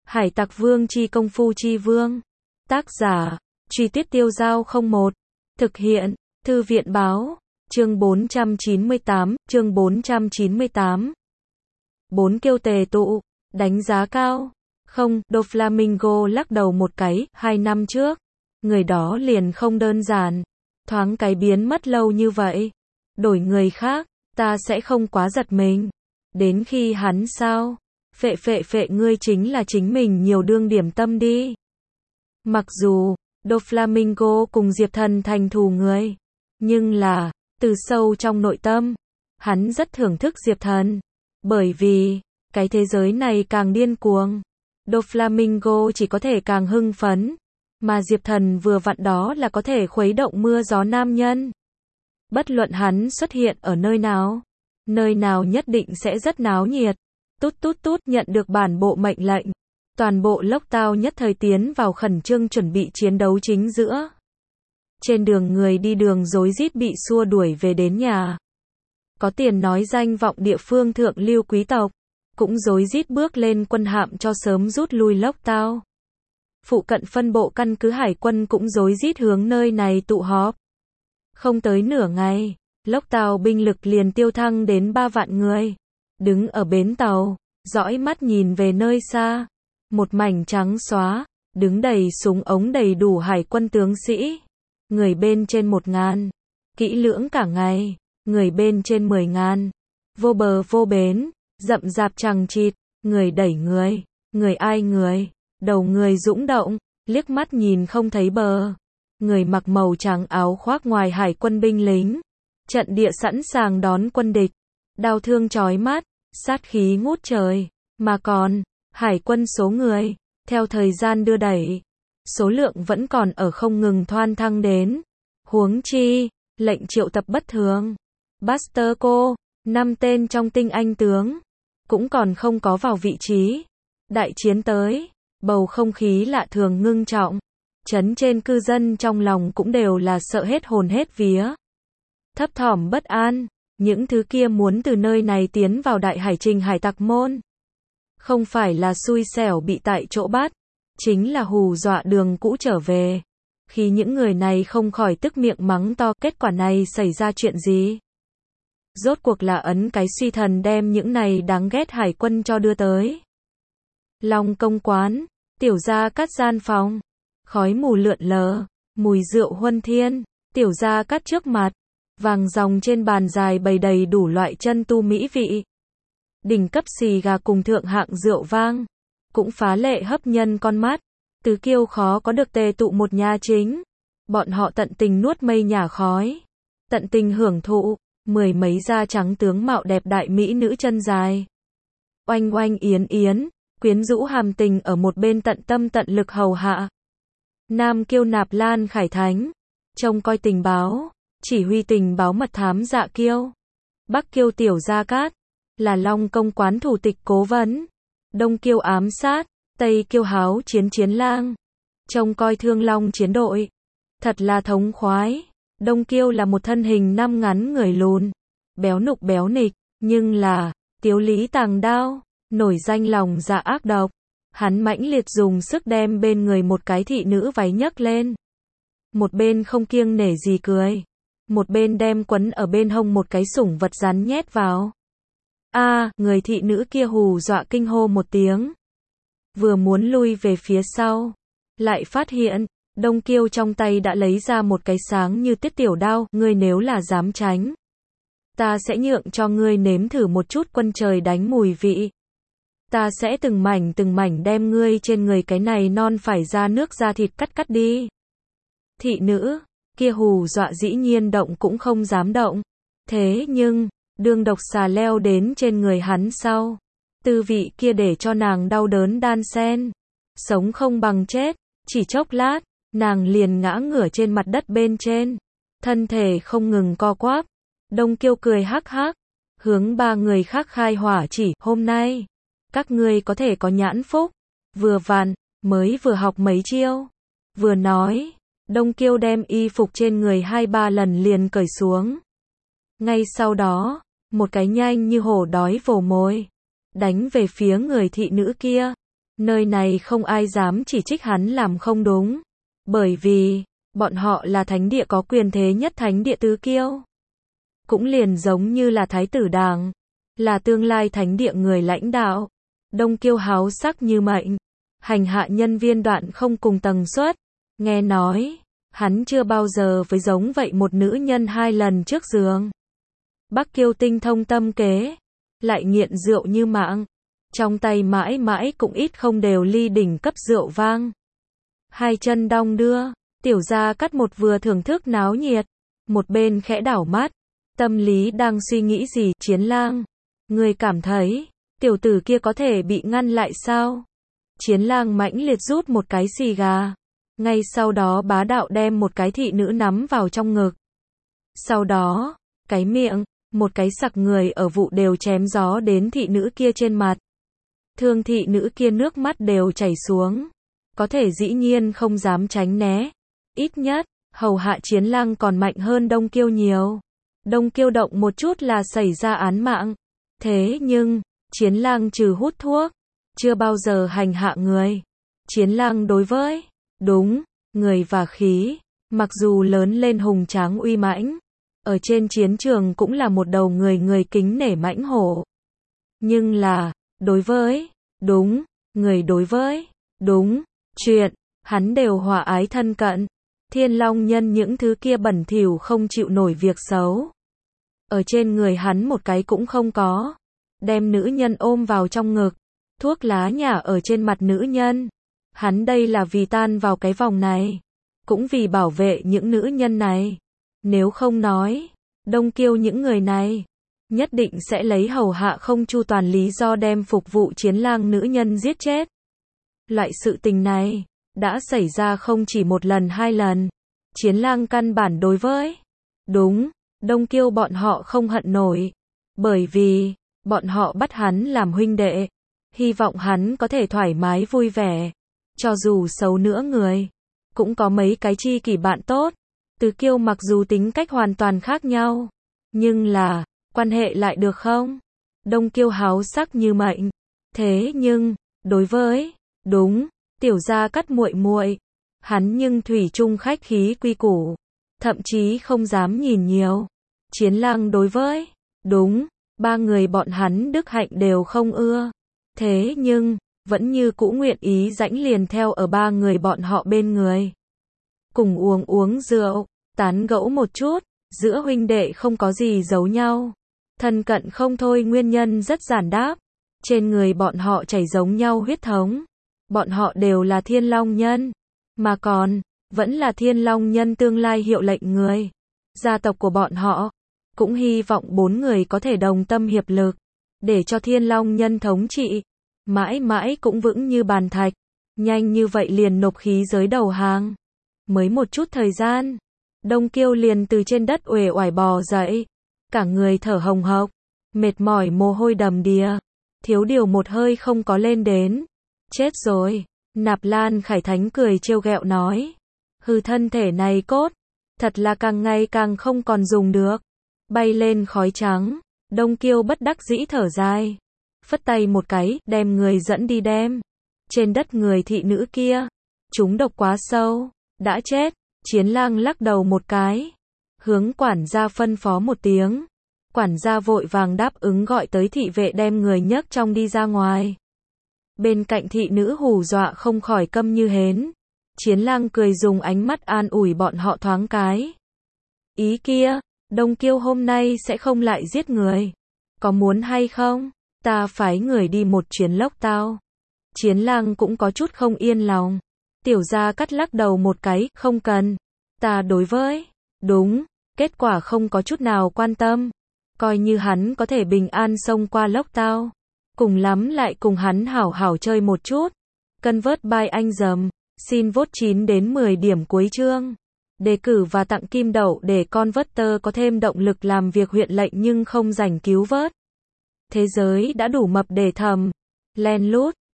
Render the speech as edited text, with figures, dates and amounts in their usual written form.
Hải Tặc Vương chi công phu chi vương. Tác giả, Truy Tuyết Tiêu Dao 01. Thực hiện, Thư viện báo. Chương 498, chương 498. Bốn kiêu tề tụ, đánh giá cao. Không, Doflamingo lắc đầu một cái, 2 năm trước. Người đó liền không đơn giản. Thoáng cái biến mất lâu như vậy. Đổi người khác, ta sẽ không quá giật mình. Đến khi hắn sao? Phệ ngươi chính là chính mình nhiều đương điểm tâm đi. Mặc dù, Doflamingo cùng Diệp Thần thành thù người. Nhưng là, từ sâu trong nội tâm, hắn rất thưởng thức Diệp Thần. Bởi vì, cái thế giới này càng điên cuồng, Doflamingo chỉ có thể càng hưng phấn. Mà Diệp Thần vừa vặn đó là có thể khuấy động mưa gió nam nhân. Bất luận hắn xuất hiện ở nơi nào nhất định sẽ rất náo nhiệt. Tút nhận được bản bộ mệnh lệnh. Toàn bộ lốc tao nhất thời tiến vào khẩn trương chuẩn bị chiến đấu chính giữa. Trên đường người đi đường rối rít bị xua đuổi về đến nhà. Có tiền nói danh vọng địa phương thượng lưu quý tộc, cũng rối rít bước lên quân hạm cho sớm rút lui lốc tao. Phụ cận phân bộ căn cứ hải quân cũng rối rít hướng nơi này tụ họp. Không tới nửa ngày, lốc tao binh lực liền tiêu thăng đến 3 vạn người. Đứng ở bến tàu, dõi mắt nhìn về nơi xa. Một mảnh trắng xóa, đứng đầy súng ống đầy đủ hải quân tướng sĩ. Người bên trên 1.000, kỹ lưỡng cả ngày, người bên trên 10.000. Vô bờ vô bến, rậm rạp chằng chịt, người đẩy người ai người, đầu người dũng động, liếc mắt nhìn không thấy bờ. Người mặc màu trắng áo khoác ngoài hải quân binh lính. Trận địa sẵn sàng đón quân địch. Đao thương chói mắt, sát khí ngút trời. Mà còn, hải quân số người, theo thời gian đưa đẩy, số lượng vẫn còn ở không ngừng thoan thăng đến. Huống chi, lệnh triệu tập bất thường. Buster Cô, 5 tên trong tinh anh tướng, cũng còn không có vào vị trí. Đại chiến tới, bầu không khí lạ thường ngưng trọng. Trấn trên cư dân trong lòng cũng đều là sợ hết hồn hết vía. Thấp thỏm bất an, những thứ kia muốn từ nơi này tiến vào đại hải trình hải tặc môn. Không phải là xui xẻo bị tại chỗ bắt, chính là hù dọa đường cũ trở về. Khi những người này không khỏi tức miệng mắng to, kết quả này xảy ra chuyện gì? Rốt cuộc là ấn cái suy thần đem những này đáng ghét hải quân cho đưa tới. Long công quán, tiểu gia cắt gian phòng, khói mù lượn lờ, mùi rượu huân thiên, tiểu gia cắt trước mặt, vàng ròng trên bàn dài bày đầy đủ loại chân tu mỹ vị. Đỉnh cấp xì gà cùng thượng hạng rượu vang, cũng phá lệ hấp nhân con mắt. Tứ kiêu khó có được tề tụ một nhà chính. Bọn họ tận tình nuốt mây nhà khói, tận tình hưởng thụ, 10 mấy da trắng tướng mạo đẹp đại mỹ nữ chân dài. Oanh oanh yến yến, quyến rũ hàm tình ở một bên tận tâm tận lực hầu hạ. Nam kiêu Nạp Lan Khải Thánh, trông coi tình báo, chỉ huy tình báo mật thám Dạ Kiêu. Bắc kiêu Tiểu Gia Cát, là Long công quán thủ tịch cố vấn. Đông kiêu ám sát, Tây kiêu háo chiến lang, trông coi Thương Long chiến đội. Thật là thống khoái. Đông kiêu là một thân hình năm ngắn người lùn, béo nục béo nịch, nhưng là Tiếu Lý tàng đao, nổi danh lòng dạ ác độc. Hắn mãnh liệt dùng sức đem bên người một cái thị nữ váy nhấc lên. Một bên không kiêng nể gì cười, một bên đem quấn ở bên hông một cái sủng vật rắn nhét vào. Người thị nữ kia hù dọa kinh hô một tiếng. Vừa muốn lui về phía sau, lại phát hiện, Đông kiêu trong tay đã lấy ra một cái sáng như tiết tiểu đao. Ngươi nếu là dám tránh, ta sẽ nhượng cho ngươi nếm thử một chút quân trời đánh mùi vị. Ta sẽ từng mảnh đem ngươi trên người cái này non phải ra nước da thịt cắt đi. Thị nữ kia hù dọa dĩ nhiên động cũng không dám động. Thế nhưng, đương độc xà leo đến trên người hắn sau, tư vị kia để cho nàng đau đớn đan xen. Sống không bằng chết, chỉ chốc lát, nàng liền ngã ngửa trên mặt đất bên trên. Thân thể không ngừng co quắp. Đông kiêu cười hắc hắc, hướng 3 người khác khai hỏa chỉ, hôm nay, các ngươi có thể có nhãn phúc. Vừa vặn, mới vừa học mấy chiêu. Vừa nói, Đông kiêu đem y phục trên người 2-3 lần liền cởi xuống. Ngay sau đó, một cái nhanh như hổ đói vồ mồi, đánh về phía người thị nữ kia. Nơi này không ai dám chỉ trích hắn làm không đúng. Bởi vì, bọn họ là thánh địa có quyền thế nhất thánh địa tứ kiêu. Cũng liền giống như là thái tử đàng, là tương lai thánh địa người lãnh đạo. Đông kiêu háo sắc như mệnh, hành hạ nhân viên đoạn không cùng tầng suất. Nghe nói, hắn chưa bao giờ với giống vậy một nữ nhân 2 lần trước giường. Bắc kiêu tinh thông tâm kế, lại nghiện rượu như mạng. Trong tay mãi mãi cũng ít không đều ly đỉnh cấp rượu vang. 2 chân đong đưa, tiểu gia cắt một vừa thưởng thức náo nhiệt, một bên khẽ đảo mắt, tâm lý đang suy nghĩ gì. Chiến lang, người cảm thấy, tiểu tử kia có thể bị ngăn lại sao? Chiến lang mãnh liệt rút một cái xì gà, ngay sau đó bá đạo đem một cái thị nữ nắm vào trong ngực. Sau đó, cái miệng, một cái sặc người ở vụ đều chém gió đến thị nữ kia trên mặt. Thương thị nữ kia nước mắt đều chảy xuống. Có thể dĩ nhiên không dám tránh né. Ít nhất, hầu hạ chiến lang còn mạnh hơn đông kiêu nhiều. Đông kiêu động một chút là xảy ra án mạng. Thế nhưng, chiến lang trừ hút thuốc, chưa bao giờ hành hạ người. Chiến lang đối với, đúng, người và khí, mặc dù lớn lên hùng tráng uy mãnh, ở trên chiến trường cũng là một đầu người kính nể mãnh hổ. Nhưng là, đối với, đúng, người đối với, đúng, chuyện, hắn đều hòa ái thân cận. Thiên Long nhân những thứ kia bẩn thỉu không chịu nổi việc xấu. Ở trên người hắn một cái cũng không có. Đem nữ nhân ôm vào trong ngực, thuốc lá nhả ở trên mặt nữ nhân. Hắn đây là vì tan vào cái vòng này, cũng vì bảo vệ những nữ nhân này. Nếu không nói, đông kiêu những người này, nhất định sẽ lấy hầu hạ không chu toàn lý do đem phục vụ chiến lang nữ nhân giết chết. Loại sự tình này, đã xảy ra không chỉ 1 lần 2 lần. Chiến lang căn bản đối với, đúng, đông kiêu bọn họ không hận nổi. Bởi vì, bọn họ bắt hắn làm huynh đệ. Hy vọng hắn có thể thoải mái vui vẻ. Cho dù xấu nữa người, cũng có mấy cái tri kỷ bạn tốt. Tứ kiêu mặc dù tính cách hoàn toàn khác nhau, nhưng là, quan hệ lại được không? Đông kiêu háo sắc như mệnh. Thế nhưng, đối với, đúng, tiểu gia cắt muội muội, hắn nhưng thủy chung khách khí quy củ, thậm chí không dám nhìn nhiều. Chiến lang đối với, đúng, 3 người bọn hắn đức hạnh đều không ưa. Thế nhưng, vẫn như cũ nguyện ý rãnh liền theo ở 3 người bọn họ bên người. Cùng uống rượu, tán gẫu một chút, giữa huynh đệ không có gì giấu nhau. Thân cận không thôi, nguyên nhân rất giản đáp. Trên người bọn họ chảy giống nhau huyết thống. Bọn họ đều là Thiên Long nhân, mà còn, vẫn là Thiên Long nhân tương lai hiệu lệnh người. Gia tộc của bọn họ, cũng hy vọng 4 người có thể đồng tâm hiệp lực, để cho Thiên Long nhân thống trị, mãi mãi cũng vững như bàn thạch. Nhanh như vậy liền nộp khí giới đầu hàng. Mới một chút thời gian, đông kiêu liền từ trên đất uể oải bò dậy, cả người thở hồng hộc, mệt mỏi mồ hôi đầm đìa, thiếu điều một hơi không có lên đến. Chết rồi, Nạp Lan Khải Thánh cười trêu ghẹo nói. Hư thân thể này cốt, thật là càng ngày càng không còn dùng được. Bay lên khói trắng, đông kiêu bất đắc dĩ thở dài. Phất tay một cái, đem người dẫn đi đem. Trên đất người thị nữ kia, chúng độc quá sâu, đã chết. Chiến lang lắc đầu một cái, hướng quản gia phân phó một tiếng. Quản gia vội vàng đáp ứng gọi tới thị vệ đem người nhấc trong đi ra ngoài. Bên cạnh thị nữ hù dọa không khỏi câm như hến. Chiến lang cười dùng ánh mắt an ủi bọn họ thoáng cái. Ý kia, đông kiêu hôm nay sẽ không lại giết người. Có muốn hay không? Ta phái người đi một chuyến lốc tao. Chiến lang cũng có chút không yên lòng. Tiểu gia cắt lắc đầu một cái, không cần. Ta đối với, đúng, kết quả không có chút nào quan tâm. Coi như hắn có thể bình an xông qua lốc tao. Cùng lắm lại cùng hắn hảo hảo chơi một chút. Cân vớt bài anh dầm. Xin vote 9 đến 10 điểm cuối chương. Đề cử và tặng kim đậu để con vớt tơ có thêm động lực làm việc huyện lệnh nhưng không rảnh cứu vớt. Thế giới đã đủ mập để thầm. Len lút.